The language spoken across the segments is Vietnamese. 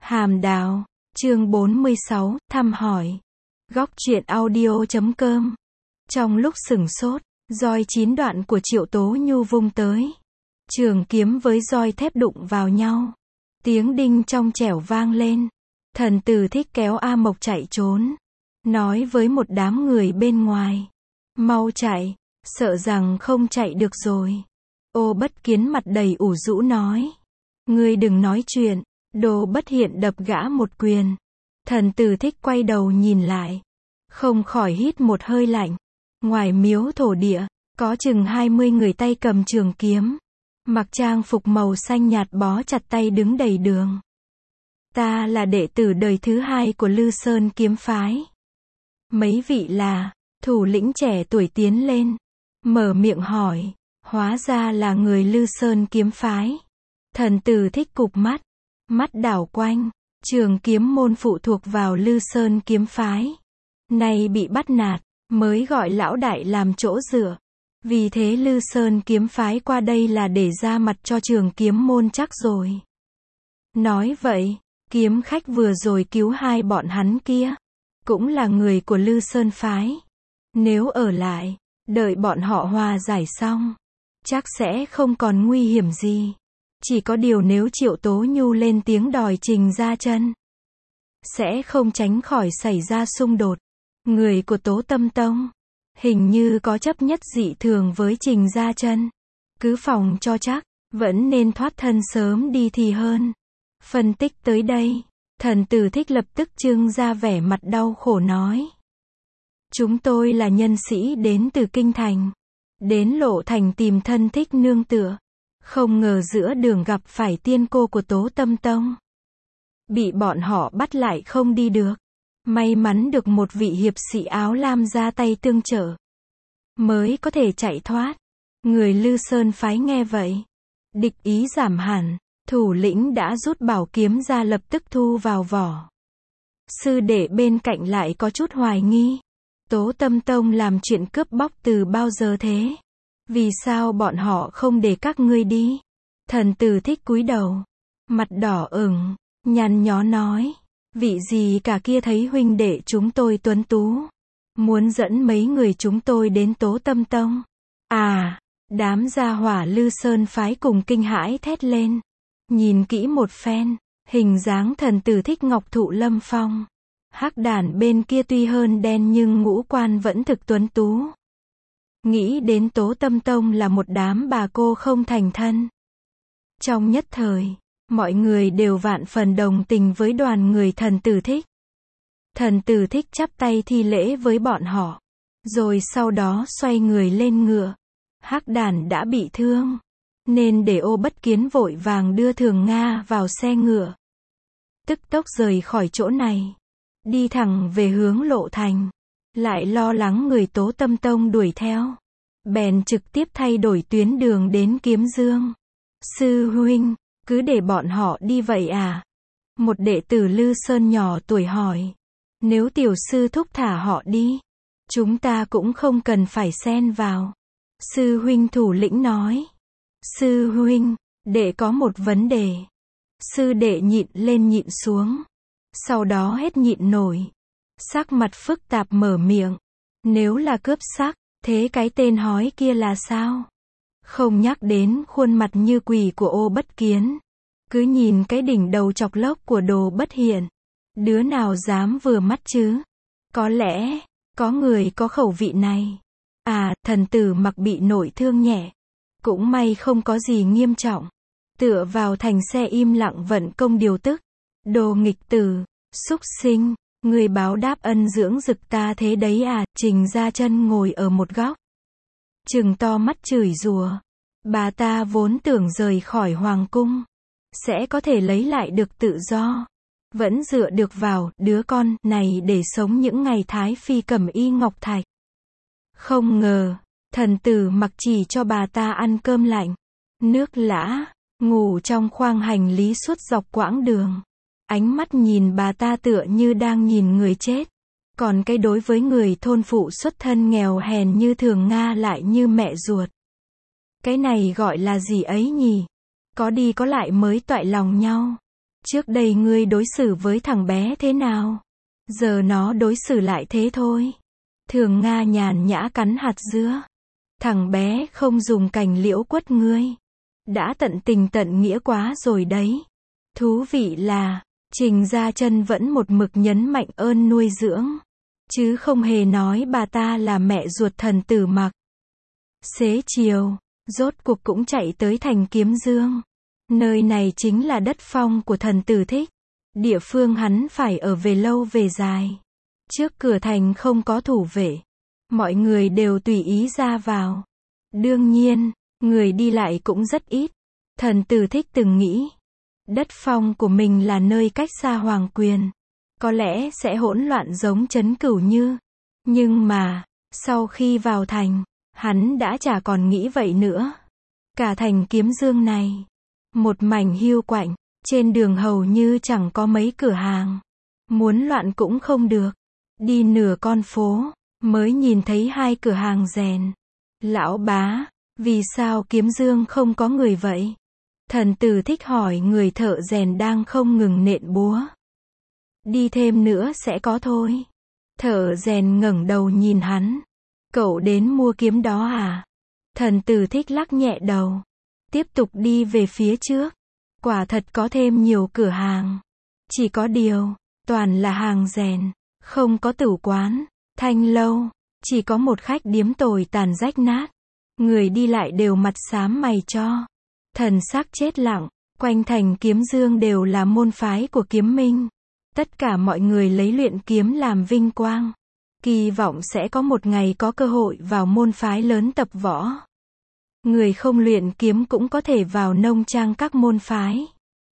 Hàm Đào, chương 46, thăm hỏi. Góc truyện audio.com. Trong lúc sửng sốt, roi 9 đoạn của Triệu Tố Nhu vung tới. Trường kiếm với roi thép đụng vào nhau. Tiếng đinh trong trẻo vang lên. Thần Tử Thích kéo A Mộc chạy trốn. Nói với một đám người bên ngoài. Mau chạy, sợ rằng không chạy được rồi. Ô Bất Kiến mặt đầy ủ rũ nói. Ngươi đừng nói chuyện. Đồ Bất Hiện đập gã một quyền. Thần Tử Thích quay đầu nhìn lại. Không khỏi hít một hơi lạnh. Ngoài miếu thổ địa, có chừng 20 người tay cầm trường kiếm. Mặc trang phục màu xanh nhạt bó chặt tay đứng đầy đường. Ta là đệ tử đời thứ 2 của Lư Sơn kiếm phái. Mấy vị là, thủ lĩnh trẻ tuổi tiến lên. Mở miệng hỏi, hóa ra là người Lư Sơn kiếm phái. Thần Tử Thích cụp mắt. Mắt đảo quanh, trường kiếm môn phụ thuộc vào Lư Sơn kiếm phái. Nay bị bắt nạt, mới gọi lão đại làm chỗ dựa. Vì thế Lư Sơn kiếm phái qua đây là để ra mặt cho trường kiếm môn chắc rồi. Nói vậy, kiếm khách vừa rồi cứu hai bọn hắn kia, cũng là người của Lư Sơn phái. Nếu ở lại, đợi bọn họ hòa giải xong, chắc sẽ không còn nguy hiểm gì. Chỉ có điều nếu Triệu Tố Nhu lên tiếng đòi Trình Gia Chân, sẽ không tránh khỏi xảy ra xung đột. Người của Tố Tâm Tông, hình như có chấp nhất dị thường với Trình Gia Chân. Cứ phòng cho chắc, vẫn nên thoát thân sớm đi thì hơn. Phân tích tới đây, Thần Tử Thích lập tức trưng ra vẻ mặt đau khổ nói. Chúng tôi là nhân sĩ đến từ Kinh Thành. Đến Lộ Thành tìm thân thích nương tựa. Không ngờ giữa đường gặp phải tiên cô của Tố Tâm Tông. Bị bọn họ bắt lại không đi được. May mắn được một vị hiệp sĩ áo lam ra tay tương trợ, mới có thể chạy thoát. Người Lư Sơn phái nghe vậy, địch ý giảm hẳn. Thủ lĩnh đã rút bảo kiếm ra lập tức thu vào vỏ. Sư đệ bên cạnh lại có chút hoài nghi. Tố Tâm Tông làm chuyện cướp bóc từ bao giờ thế? Vì sao bọn họ không để các ngươi đi? Thần Tử Thích cúi đầu, mặt đỏ ửng, nhăn nhó nói. Vị gì cả kia thấy huynh đệ chúng tôi tuấn tú, muốn dẫn mấy người chúng tôi đến Tố Tâm Tông. À, đám gia hỏa Lư Sơn phái cùng kinh hãi thét lên. Nhìn kỹ một phen, hình dáng Thần Tử Thích ngọc thụ lâm phong. Hắc đản bên kia tuy hơn đen nhưng ngũ quan vẫn thực tuấn tú. Nghĩ đến Tố Tâm Tông là một đám bà cô không thành thân. Trong nhất thời, mọi người đều vạn phần đồng tình với đoàn người Thần Tử Thích. Thần Tử Thích chắp tay thi lễ với bọn họ, rồi sau đó xoay người lên ngựa. Hắc đản đã bị thương, nên để Ô Bất Kiến vội vàng đưa Thường Nga vào xe ngựa. Tức tốc rời khỏi chỗ này, đi thẳng về hướng Lộ Thành. Lại lo lắng người Tố Tâm Tông đuổi theo, bèn trực tiếp thay đổi tuyến đường đến Kiếm Dương. Sư huynh, cứ để bọn họ đi vậy à? Một đệ tử Lư Sơn nhỏ tuổi hỏi. Nếu tiểu sư thúc thả họ đi, chúng ta cũng không cần phải xen vào. Sư huynh thủ lĩnh nói. Sư huynh, đệ có một vấn đề. Sư đệ nhịn lên nhịn xuống, sau đó hết nhịn nổi. Sắc mặt phức tạp mở miệng. Nếu là cướp sắc, thế cái tên hói kia là sao? Không nhắc đến khuôn mặt như quỷ của Ô Bất Kiến. Cứ nhìn cái đỉnh đầu chọc lốc của Đồ Bất Hiện. Đứa nào dám vừa mắt chứ? Có lẽ, có người có khẩu vị này. À, thần tử Mặc bị nội thương nhẹ. Cũng may không có gì nghiêm trọng. Tựa vào thành xe im lặng vận công điều tức. Đồ nghịch tử, xúc sinh. Người báo đáp ân dưỡng dực ta thế đấy à? Trình Gia Chân ngồi ở một góc, trừng to mắt chửi rủa. Bà ta vốn tưởng rời khỏi hoàng cung, sẽ có thể lấy lại được tự do. Vẫn dựa được vào đứa con này để sống những ngày Thái Phi Cẩm Y Ngọc Thạch. Không ngờ, thần tử Mặc chỉ cho bà ta ăn cơm lạnh, nước lã, ngủ trong khoang hành lý suốt dọc quãng đường. Ánh mắt nhìn bà ta tựa như đang nhìn người chết. Còn cái đối với người thôn phụ xuất thân nghèo hèn như Thường Nga lại như mẹ ruột. Cái này gọi là gì ấy nhỉ? Có đi có lại mới toại lòng nhau. Trước đây ngươi đối xử với thằng bé thế nào? Giờ nó đối xử lại thế thôi. Thường Nga nhàn nhã cắn hạt dứa. Thằng bé không dùng cành liễu quất ngươi. Đã tận tình tận nghĩa quá rồi đấy. Thú vị là, Trình Gia Chân vẫn một mực nhấn mạnh ơn nuôi dưỡng. Chứ không hề nói bà ta là mẹ ruột thần tử Mặc. Xế chiều, rốt cuộc cũng chạy tới thành Kiếm Dương. Nơi này chính là đất phong của thần tử Thích. Địa phương hắn phải ở về lâu về dài. Trước cửa thành không có thủ vệ. Mọi người đều tùy ý ra vào. Đương nhiên, người đi lại cũng rất ít. Thần tử Thích từng nghĩ, đất phong của mình là nơi cách xa hoàng quyền. Có lẽ sẽ hỗn loạn giống Trấn Cửu Như. Nhưng mà, sau khi vào thành, hắn đã chả còn nghĩ vậy nữa. Cả thành Kiếm Dương này, một mảnh hiu quạnh, trên đường hầu như chẳng có mấy cửa hàng. Muốn loạn cũng không được. Đi nửa con phố, mới nhìn thấy 2 cửa hàng rèn. Lão bá, vì sao Kiếm Dương không có người vậy? Thần tử Thích hỏi người thợ rèn đang không ngừng nện búa. Đi thêm nữa sẽ có thôi. Thợ rèn ngẩng đầu nhìn hắn. Cậu đến mua kiếm đó à? Thần tử Thích lắc nhẹ đầu. Tiếp tục đi về phía trước. Quả thật có thêm nhiều cửa hàng. Chỉ có điều, toàn là hàng rèn. Không có tử quán, thanh lâu. Chỉ có một khách điếm tồi tàn rách nát. Người đi lại đều mặt xám mày cho. Thần sắc chết lặng. Quanh thành Kiếm Dương đều là môn phái của Kiếm Minh. Tất cả mọi người lấy luyện kiếm làm vinh quang. Kỳ vọng sẽ có một ngày có cơ hội vào môn phái lớn tập võ. Người không luyện kiếm cũng có thể vào nông trang các môn phái.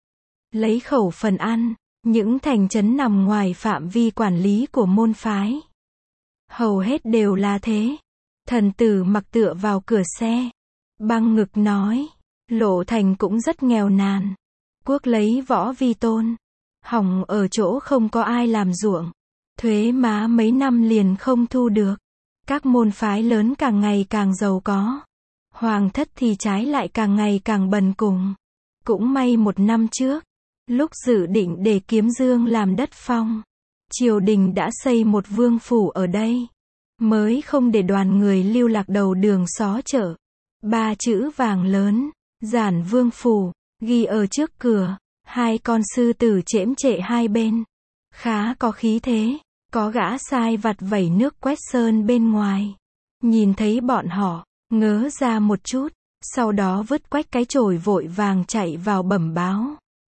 Lấy khẩu phần ăn, những thành trấn nằm ngoài phạm vi quản lý của môn phái. Hầu hết đều là thế. Thần tử Mặc tựa vào cửa xe. Băng ngực nói, Lộ Thành cũng rất nghèo nàn. Quốc lấy võ vi tôn. Hỏng ở chỗ không có ai làm ruộng. Thuế má mấy năm liền không thu được. Các môn phái lớn càng ngày càng giàu có. Hoàng thất thì trái lại càng ngày càng bần cùng. Cũng may 1 năm trước, lúc dự định để Kiếm Dương làm đất phong, triều đình đã xây một vương phủ ở đây. Mới không để đoàn người lưu lạc đầu đường xó chợ. 3 chữ vàng lớn, Giản Vương Phủ, ghi ở trước cửa. 2 con sư tử chễm chệ hai bên. Khá có khí thế. Có gã sai vặt vẩy nước quét sơn bên ngoài. Nhìn thấy bọn họ, ngớ ra một chút. Sau đó vứt quách cái chổi vội vàng chạy vào bẩm báo.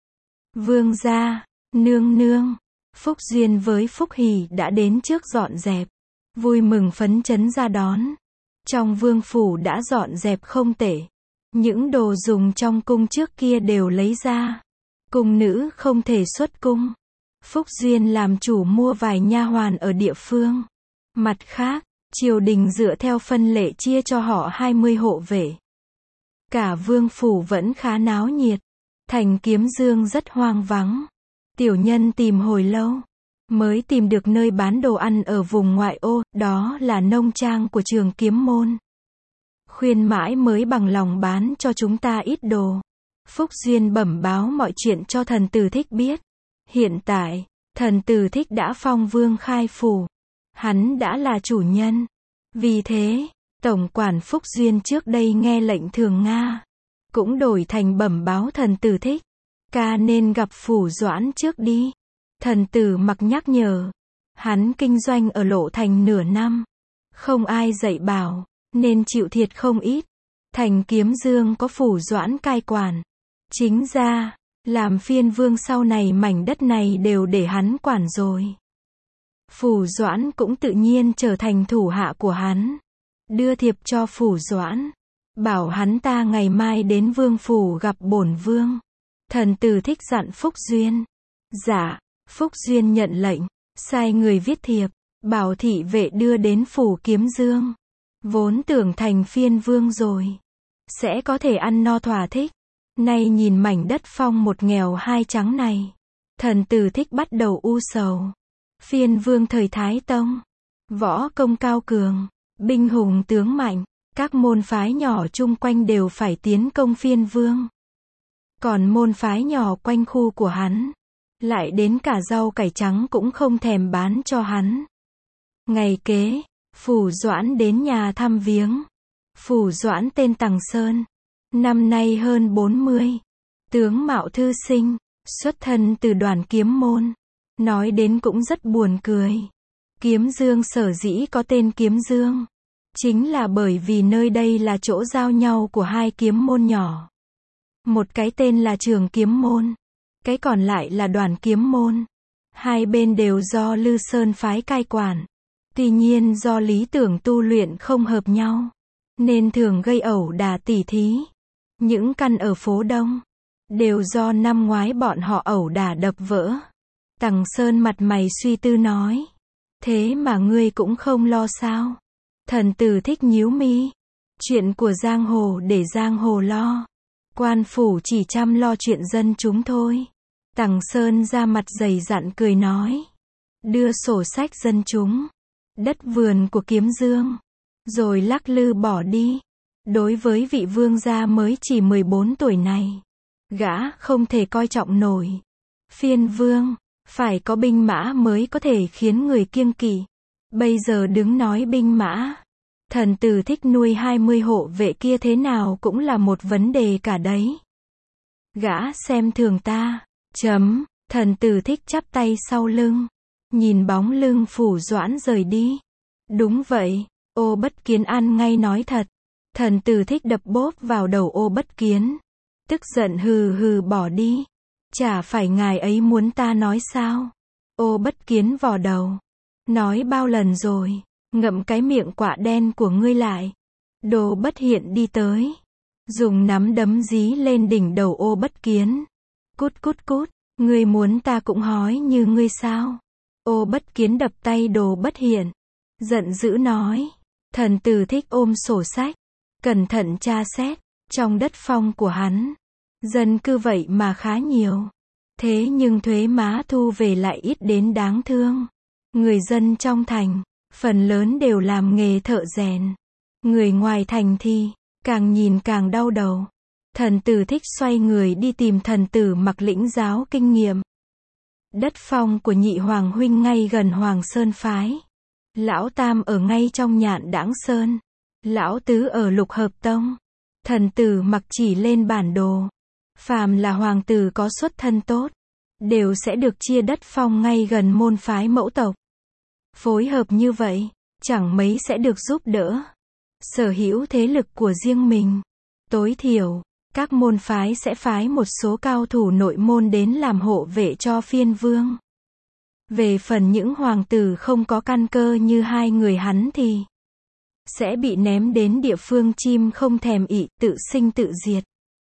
Vương gia, nương nương. Phúc Duyên với Phúc Hỷ đã đến trước dọn dẹp. Vui mừng phấn chấn ra đón. Trong vương phủ đã dọn dẹp không tệ. Những đồ dùng trong cung trước kia đều lấy ra. Cung nữ không thể xuất cung. Phúc Duyên làm chủ mua vài nha hoàn ở địa phương. Mặt khác, triều đình dựa theo phân lệ chia cho họ 20 hộ vệ. Cả vương phủ vẫn khá náo nhiệt. Thành Kiếm Dương rất hoang vắng. Tiểu nhân tìm hồi lâu, mới tìm được nơi bán đồ ăn ở vùng ngoại ô, đó là nông trang của Trường Kiếm Môn. Khuyên mãi mới bằng lòng bán cho chúng ta ít đồ. Phúc Duyên bẩm báo mọi chuyện cho thần tử Thích biết. Hiện tại, thần tử Thích đã phong vương khai phủ. Hắn đã là chủ nhân. Vì thế, tổng quản Phúc Duyên trước đây nghe lệnh Thường Nga, cũng đổi thành bẩm báo thần tử Thích. Ca nên gặp Phủ Doãn trước đi. Thần tử Mặc nhắc nhở. Hắn kinh doanh ở Lộ Thành nửa năm. Không ai dạy bảo, nên chịu thiệt không ít. Thành Kiếm Dương có Phủ Doãn cai quản. Chính ra, làm phiên vương sau này mảnh đất này đều để hắn quản rồi. Phủ Doãn cũng tự nhiên trở thành thủ hạ của hắn. Đưa thiệp cho Phủ Doãn. Bảo hắn ta ngày mai đến vương phủ gặp bổn vương. Thần tử Thích dặn Phúc Duyên. Dạ, Phúc Duyên nhận lệnh, sai người viết thiệp, bảo thị vệ đưa đến phủ Kiếm Dương. Vốn tưởng thành phiên vương rồi, sẽ có thể ăn no thỏa thích. Nay nhìn mảnh đất phong một nghèo hai trắng này, thần tử Thích bắt đầu u sầu. Phiên vương thời Thái Tông, võ công cao cường, binh hùng tướng mạnh, các môn phái nhỏ chung quanh đều phải tiến công phiên vương. Còn môn phái nhỏ quanh khu của hắn, lại đến cả rau cải trắng cũng không thèm bán cho hắn. Ngày kế, Phủ Doãn đến nhà thăm viếng. Phủ Doãn tên Tằng Sơn, năm nay hơn 40, tướng mạo thư sinh, xuất thân từ Đoàn Kiếm môn. Nói đến cũng rất buồn cười. Kiếm Dương sở dĩ có tên Kiếm Dương, chính là bởi vì nơi đây là chỗ giao nhau của hai kiếm môn nhỏ. Một cái tên là Trường Kiếm môn, cái còn lại là Đoàn Kiếm môn. Hai bên đều do Lư Sơn phái cai quản. Tuy nhiên do lý tưởng tu luyện không hợp nhau, nên thường gây ẩu đả tỉ thí. Những căn ở phố Đông, đều do năm ngoái bọn họ ẩu đả đập vỡ. Tằng Sơn mặt mày suy tư nói. Thế mà ngươi cũng không lo sao? Thần tử Thích nhíu mi. Chuyện của giang hồ để giang hồ lo. Quan phủ chỉ chăm lo chuyện dân chúng thôi. Tằng Sơn ra mặt dày dặn cười nói. Đưa sổ sách dân chúng, đất vườn của Kiếm Dương, rồi lắc lư bỏ đi. Đối với vị vương gia mới chỉ 14 tuổi này, gã không thể coi trọng nổi. Phiên vương, phải có binh mã mới có thể khiến người kiêng kỵ. Bây giờ đứng nói binh mã, thần tử Thích nuôi 20 hộ vệ kia thế nào cũng là một vấn đề cả đấy. Gã xem thường ta. Thần tử Thích chắp tay sau lưng, nhìn bóng lưng Phủ Doãn rời đi. Đúng vậy, Ô Bất Kiến ăn ngay nói thật. Thần tử Thích đập bốp vào đầu Ô Bất Kiến, tức giận hừ hừ bỏ đi. Chả phải ngài ấy muốn ta nói sao? Ô Bất Kiến vò đầu. Nói bao lần rồi, ngậm cái miệng quạ đen của ngươi lại. Đồ Bất Hiện đi tới, dùng nắm đấm dí lên đỉnh đầu Ô Bất Kiến. Cút cút cút, ngươi muốn ta cũng hói như ngươi sao? Ô Bất Kiến đập tay Đồ Bất Hiện, giận dữ nói. Thần tử Thích ôm sổ sách, cẩn thận tra xét. Trong đất phong của hắn, dân cư vậy mà khá nhiều. Thế nhưng thuế má thu về lại ít đến đáng thương. Người dân trong thành, phần lớn đều làm nghề thợ rèn. Người ngoài thành thì, càng nhìn càng đau đầu. Thần tử Thích xoay người đi tìm thần tử Mặc lĩnh giáo kinh nghiệm. Đất phong của Nhị Hoàng huynh ngay gần Hoàng Sơn phái. Lão Tam ở ngay trong Nhạn Đãng Sơn. Lão Tứ ở Lục Hợp Tông. Thần tử Mặc chỉ lên bản đồ. Phàm là hoàng tử có xuất thân tốt, đều sẽ được chia đất phong ngay gần môn phái mẫu tộc. Phối hợp như vậy, chẳng mấy sẽ được giúp đỡ. Sở hữu thế lực của riêng mình. Tối thiểu, các môn phái sẽ phái một số cao thủ nội môn đến làm hộ vệ cho phiên vương. Về phần những hoàng tử không có căn cơ như hai người hắn thì sẽ bị ném đến địa phương chim không thèm ị, tự sinh tự diệt.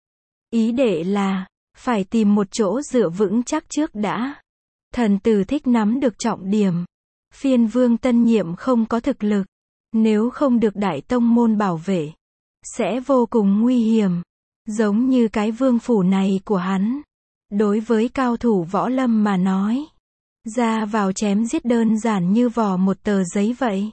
Ý đệ là, phải tìm một chỗ dựa vững chắc trước đã. Thần tử Thích nắm được trọng điểm. Phiên vương tân nhiệm không có thực lực, nếu không được đại tông môn bảo vệ, sẽ vô cùng nguy hiểm. Giống như cái vương phủ này của hắn. Đối với cao thủ võ lâm mà nói, ra vào chém giết đơn giản như vò một tờ giấy vậy.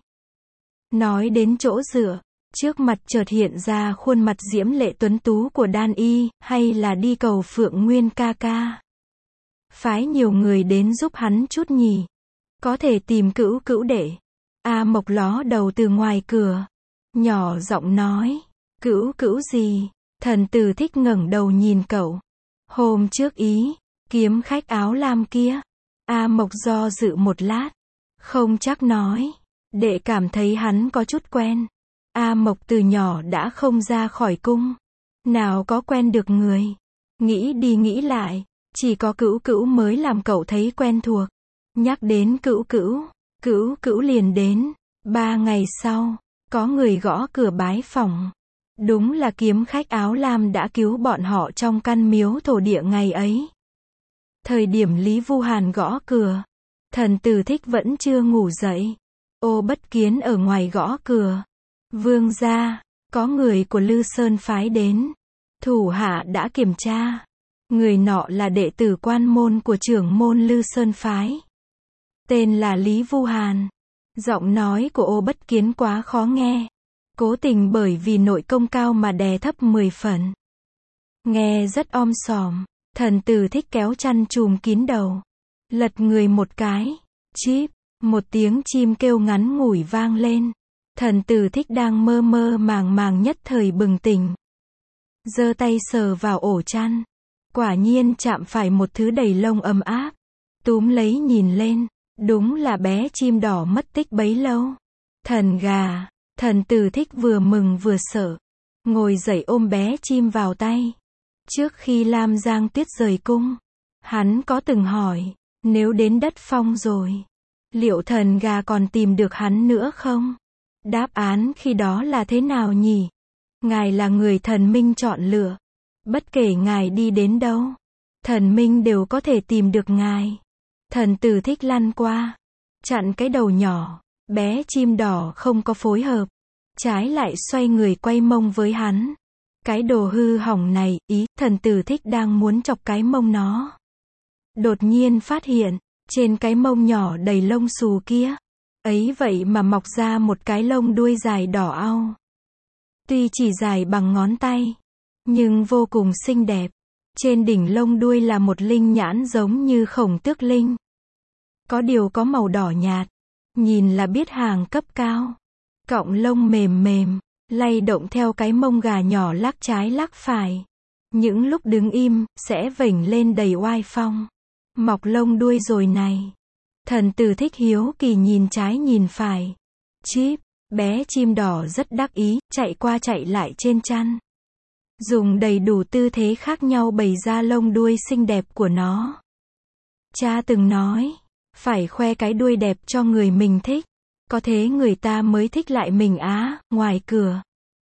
Nói đến chỗ dựa, trước mặt chợt hiện ra khuôn mặt diễm lệ tuấn tú của Đan Y, hay là đi cầu Phượng Nguyên ca ca. Phái nhiều người đến giúp hắn chút nhỉ. Có thể tìm Cữu Cữu đệ. A Mộc ló đầu từ ngoài cửa, nhỏ giọng nói. Cữu Cữu gì? Thần tử Thích ngẩng đầu nhìn cậu. Hôm trước ý, kiếm khách áo lam kia. A Mộc do dự một lát, không chắc nói. Đệ cảm thấy hắn có chút quen. A Mộc từ nhỏ đã không ra khỏi cung, nào có quen được người. Nghĩ đi nghĩ lại, chỉ có Cữu Cữu mới làm cậu thấy quen thuộc. Nhắc đến Cữu Cữu, Cữu Cữu liền đến. 3 ngày sau, có người gõ cửa bái phỏng. Đúng là kiếm khách áo lam đã cứu bọn họ trong căn miếu thổ địa ngày ấy. Thời điểm Lý Vu Hàn gõ cửa, thần tử Thích vẫn chưa ngủ dậy. Ô Bất Kiến ở ngoài gõ cửa. Vương gia, có người của Lư Sơn phái đến. Thủ hạ đã kiểm tra. Người nọ là đệ tử quan môn của trưởng môn Lư Sơn phái. Tên là Lý Vu Hàn. Giọng nói của Ô Bất Kiến quá khó nghe. Cố tình bởi vì nội công cao mà đè thấp 10 phần. Nghe rất om sòm. Thần tử thích kéo chăn trùm kín đầu. Lật người một cái. Chíp. Một tiếng chim kêu ngắn ngủi vang lên. Thần tử thích đang mơ mơ màng màng nhất thời bừng tỉnh. Giơ tay sờ vào ổ chăn. Quả nhiên chạm phải một thứ đầy lông ấm áp. Túm lấy nhìn lên. Đúng là bé chim đỏ mất tích bấy lâu. Thần gà. Thần tử thích vừa mừng vừa sợ. Ngồi dậy ôm bé chim vào tay. Trước khi Lam Giang Tuyết rời cung, hắn có từng hỏi, nếu đến đất phong rồi, liệu thần gà còn tìm được hắn nữa không? Đáp án khi đó là thế nào nhỉ? Ngài là người thần minh chọn lựa. Bất kể ngài đi đến đâu, thần minh đều có thể tìm được ngài. Thần tử thích lăn qua, chặn cái đầu nhỏ. Bé chim đỏ không có phối hợp, trái lại xoay người quay mông với hắn. Cái đồ hư hỏng này, thần tử thích đang muốn chọc cái mông nó. Đột nhiên phát hiện, trên cái mông nhỏ đầy lông xù kia, ấy vậy mà mọc ra một cái lông đuôi dài đỏ au. Tuy chỉ dài bằng ngón tay, nhưng vô cùng xinh đẹp. Trên đỉnh lông đuôi là một linh nhãn giống như Khổng Tước Linh. Có điều có màu đỏ nhạt, nhìn là biết hàng cấp cao. Cọng lông mềm mềm, lay động theo cái mông gà nhỏ lắc trái lắc phải. Những lúc đứng im, sẽ vểnh lên đầy oai phong. Mọc lông đuôi rồi này. Thần tử thích hiếu kỳ nhìn trái nhìn phải. Chíp, bé chim đỏ rất đắc ý, chạy qua chạy lại trên chăn. Dùng đầy đủ tư thế khác nhau bày ra lông đuôi xinh đẹp của nó. Cha từng nói, phải khoe cái đuôi đẹp cho người mình thích. Có thế người ta mới thích lại mình á. Ngoài cửa,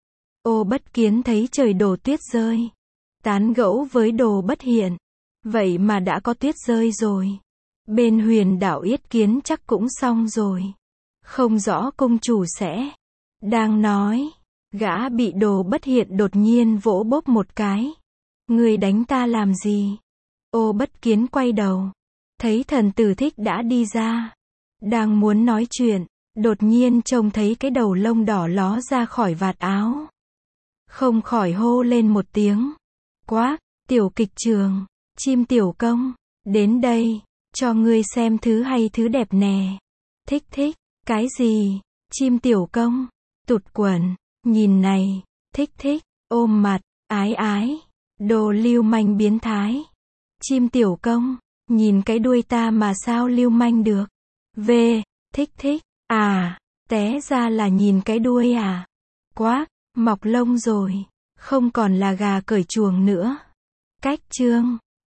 Ô Bất Kiến thấy trời đổ tuyết rơi. Tán gẫu với Đồ Bất Hiện. Vậy mà đã có tuyết rơi rồi. Bên Huyền đảo Yết Kiến chắc cũng xong rồi. Không rõ cung chủ sẽ. Đang nói, gã bị Đồ Bất Hiện đột nhiên vỗ bốp một cái. Người đánh ta làm gì? Ô Bất Kiến quay đầu. Thấy thần tử thích đã đi ra. Đang muốn nói chuyện. Đột nhiên trông thấy cái đầu lông đỏ ló ra khỏi vạt áo. Không khỏi hô lên một tiếng. Quác, Tiểu Kịch Trường, chim tiểu công, đến đây, cho ngươi xem thứ hay thứ đẹp nè. Thích thích, cái gì? Chim tiểu công, tụt quần, nhìn này, thích thích, ôm mặt, ái ái, đồ lưu manh biến thái. Chim tiểu công, nhìn cái đuôi ta mà sao lưu manh được? Về, thích thích. À, té ra là nhìn cái đuôi à? Quác, mọc lông rồi, không còn là gà cởi chuồng nữa. Cách chương